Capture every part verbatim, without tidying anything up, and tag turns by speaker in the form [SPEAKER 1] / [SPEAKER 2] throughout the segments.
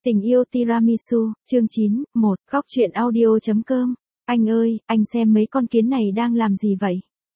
[SPEAKER 1] Tình yêu tiramisu, chương chín, một, góc truyện audio.com. Anh ơi, anh xem mấy con kiến này đang làm gì vậy?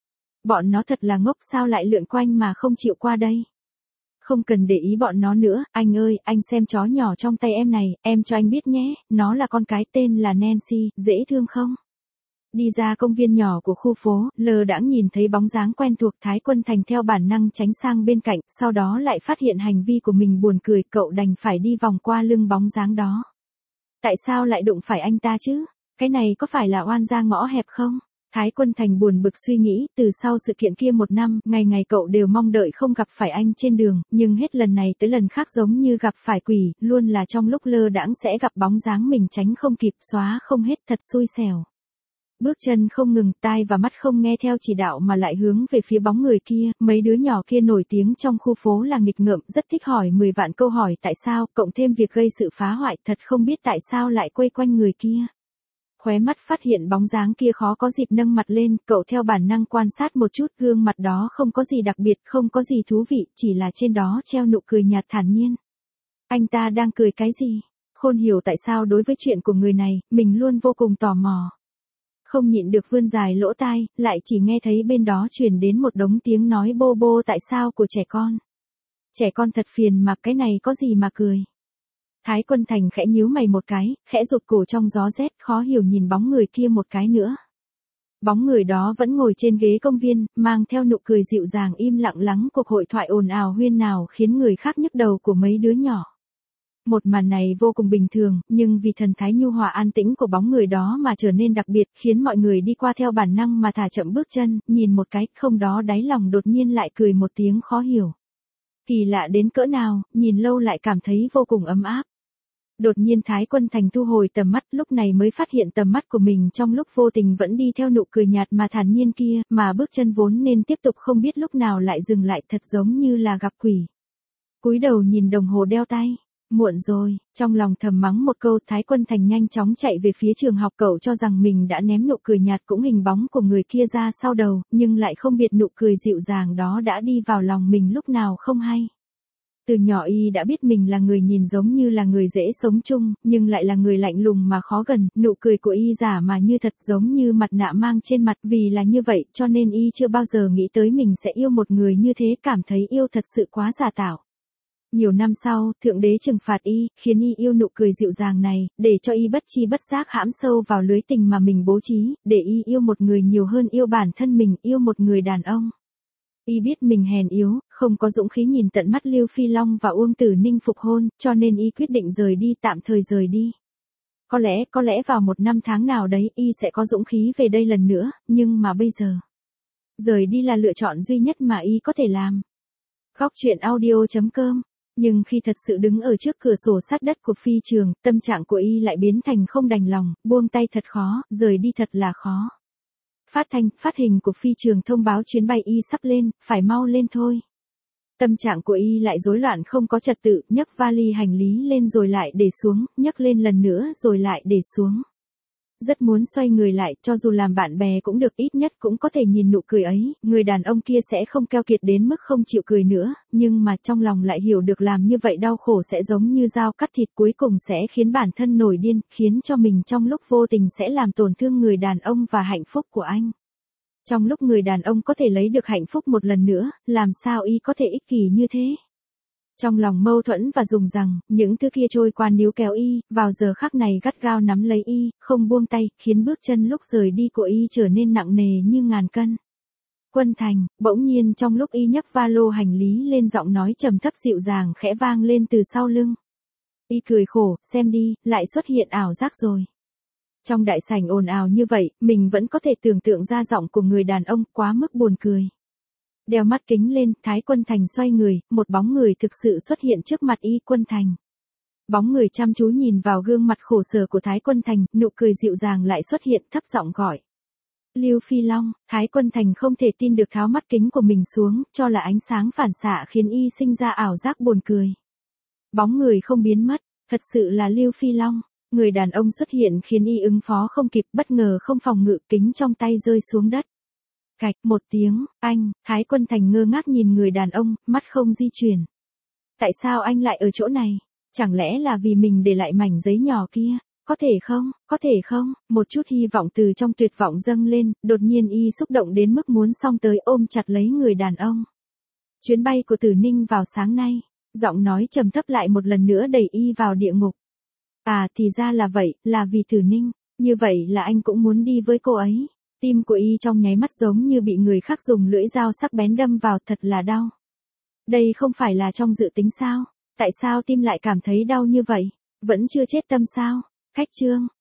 [SPEAKER 1] Bọn nó thật là ngốc, sao lại lượn quanh mà không chịu qua đây? Không cần để ý bọn nó nữa, anh ơi, anh xem chó nhỏ trong tay em này, em cho anh biết nhé, nó là con cái tên là Nancy, dễ thương không? Đi ra công viên nhỏ của khu phố, lờ đãng nhìn thấy bóng dáng quen thuộc, Thái Quân Thành theo bản năng tránh sang bên cạnh, sau đó lại phát hiện hành vi của mình buồn cười, cậu đành phải đi vòng qua lưng bóng dáng đó. Tại sao lại đụng phải anh ta chứ? Cái này có phải là oan ra ngõ hẹp không? Thái Quân Thành buồn bực suy nghĩ, từ sau sự kiện kia một năm, ngày ngày cậu đều mong đợi không gặp phải anh trên đường, nhưng hết lần này tới lần khác giống như gặp phải quỷ, luôn là trong lúc lơ đãng sẽ gặp bóng dáng mình tránh không kịp, xóa không hết, thật xui xẻo. Bước chân không ngừng, tai và mắt không nghe theo chỉ đạo mà lại hướng về phía bóng người kia, mấy đứa nhỏ kia nổi tiếng trong khu phố là nghịch ngợm, rất thích hỏi mười vạn câu hỏi tại sao, cộng thêm việc gây sự phá hoại, thật không biết tại sao lại quây quanh người kia. Khóe mắt phát hiện bóng dáng kia khó có dịp nâng mặt lên, cậu theo bản năng quan sát một chút, gương mặt đó không có gì đặc biệt, không có gì thú vị, chỉ là trên đó treo nụ cười nhạt thản nhiên. Anh ta đang cười cái gì? Khôn hiểu tại sao đối với chuyện của người này, mình luôn vô cùng tò mò. Không nhịn được vươn dài lỗ tai, lại chỉ nghe thấy bên đó truyền đến một đống tiếng nói bô bô tại sao của trẻ con. Trẻ con thật phiền mà, cái này có gì mà cười. Thái Quân Thành khẽ nhíu mày một cái, khẽ rụt cổ trong gió rét, khó hiểu nhìn bóng người kia một cái nữa. Bóng người đó vẫn ngồi trên ghế công viên, mang theo nụ cười dịu dàng im lặng lắng cuộc hội thoại ồn ào huyên náo khiến người khác nhức đầu của mấy đứa nhỏ. Một màn này vô cùng bình thường, nhưng vì thần thái nhu hòa an tĩnh của bóng người đó mà trở nên đặc biệt, khiến mọi người đi qua theo bản năng mà thả chậm bước chân, nhìn một cái, không đó đáy lòng đột nhiên lại cười một tiếng khó hiểu. Kỳ lạ đến cỡ nào, nhìn lâu lại cảm thấy vô cùng ấm áp. Đột nhiên Thái Quân Thành thu hồi tầm mắt, lúc này mới phát hiện tầm mắt của mình trong lúc vô tình vẫn đi theo nụ cười nhạt mà thản nhiên kia, mà bước chân vốn nên tiếp tục không biết lúc nào lại dừng lại, thật giống như là gặp quỷ. Cúi đầu nhìn đồng hồ đeo tay. Muộn rồi, trong lòng thầm mắng một câu, Thái Quân Thành nhanh chóng chạy về phía trường học, cậu cho rằng mình đã ném nụ cười nhạt cũng hình bóng của người kia ra sau đầu, nhưng lại không biết nụ cười dịu dàng đó đã đi vào lòng mình lúc nào không hay. Từ nhỏ y đã biết mình là người nhìn giống như là người dễ sống chung, nhưng lại là người lạnh lùng mà khó gần, nụ cười của y giả mà như thật, giống như mặt nạ mang trên mặt, vì là như vậy cho nên y chưa bao giờ nghĩ tới mình sẽ yêu một người như thế, cảm thấy yêu thật sự quá giả tạo. Nhiều năm sau, Thượng Đế trừng phạt y, khiến y yêu nụ cười dịu dàng này, để cho y bất chi bất giác hãm sâu vào lưới tình mà mình bố trí, để y yêu một người nhiều hơn yêu bản thân mình, yêu một người đàn ông. Y biết mình hèn yếu, không có dũng khí nhìn tận mắt Lưu Phi Long và Uông Tử Ninh phục hôn, cho nên y quyết định rời đi, tạm thời rời đi. Có lẽ, có lẽ vào một năm tháng nào đấy, y sẽ có dũng khí về đây lần nữa, nhưng mà bây giờ, rời đi là lựa chọn duy nhất mà y có thể làm. Góc truyện audio.com. Nhưng khi thật sự đứng ở trước cửa sổ sát đất của phi trường, tâm trạng của y lại biến thành không đành lòng, buông tay thật khó, rời đi thật là khó. Phát thanh, phát hình của phi trường thông báo chuyến bay y sắp lên, phải mau lên thôi. Tâm trạng của y lại rối loạn không có trật tự, nhấc vali hành lý lên rồi lại để xuống, nhấc lên lần nữa rồi lại để xuống. Rất muốn xoay người lại, cho dù làm bạn bè cũng được, ít nhất cũng có thể nhìn nụ cười ấy, người đàn ông kia sẽ không keo kiệt đến mức không chịu cười nữa, nhưng mà trong lòng lại hiểu được làm như vậy đau khổ sẽ giống như dao cắt thịt, cuối cùng sẽ khiến bản thân nổi điên, khiến cho mình trong lúc vô tình sẽ làm tổn thương người đàn ông và hạnh phúc của anh. Trong lúc người đàn ông có thể lấy được hạnh phúc một lần nữa, làm sao y có thể ích kỷ như thế? Trong lòng mâu thuẫn và dùng rằng, những thứ kia trôi qua níu kéo y, vào giờ khắc này gắt gao nắm lấy y, không buông tay, khiến bước chân lúc rời đi của y trở nên nặng nề như ngàn cân. Quân Thành, bỗng nhiên trong lúc y nhấc va lô hành lý lên, giọng nói trầm thấp dịu dàng khẽ vang lên từ sau lưng. Y cười khổ, xem đi, lại xuất hiện ảo giác rồi. Trong đại sảnh ồn ào như vậy, mình vẫn có thể tưởng tượng ra giọng của người đàn ông, quá mức buồn cười. Đeo mắt kính lên, Thái Quân Thành xoay người, một bóng người thực sự xuất hiện trước mặt y. Quân Thành. Bóng người chăm chú nhìn vào gương mặt khổ sở của Thái Quân Thành, nụ cười dịu dàng lại xuất hiện, thấp giọng gọi. Lưu Phi Long. Thái Quân Thành không thể tin được, tháo mắt kính của mình xuống, cho là ánh sáng phản xạ khiến y sinh ra ảo giác buồn cười. Bóng người không biến mất, thật sự là Lưu Phi Long. Người đàn ông xuất hiện khiến y ứng phó không kịp, bất ngờ không phòng ngự, kính trong tay rơi xuống đất. Cạch một tiếng, anh, Thái Quân Thành ngơ ngác nhìn người đàn ông, mắt không di chuyển. Tại sao anh lại ở chỗ này? Chẳng lẽ là vì mình để lại mảnh giấy nhỏ kia? Có thể không, có thể không, một chút hy vọng từ trong tuyệt vọng dâng lên, đột nhiên y xúc động đến mức muốn xông tới ôm chặt lấy người đàn ông. Chuyến bay của Tử Ninh vào sáng nay, giọng nói trầm thấp lại một lần nữa đẩy y vào địa ngục. À thì ra là vậy, là vì Tử Ninh, như vậy là anh cũng muốn đi với cô ấy. Tim của y trong nháy mắt giống như bị người khác dùng lưỡi dao sắc bén đâm vào, thật là đau. Đây không phải là trong dự tính sao? Tại sao tim lại cảm thấy đau như vậy? Vẫn chưa chết tâm sao? Khách Trương,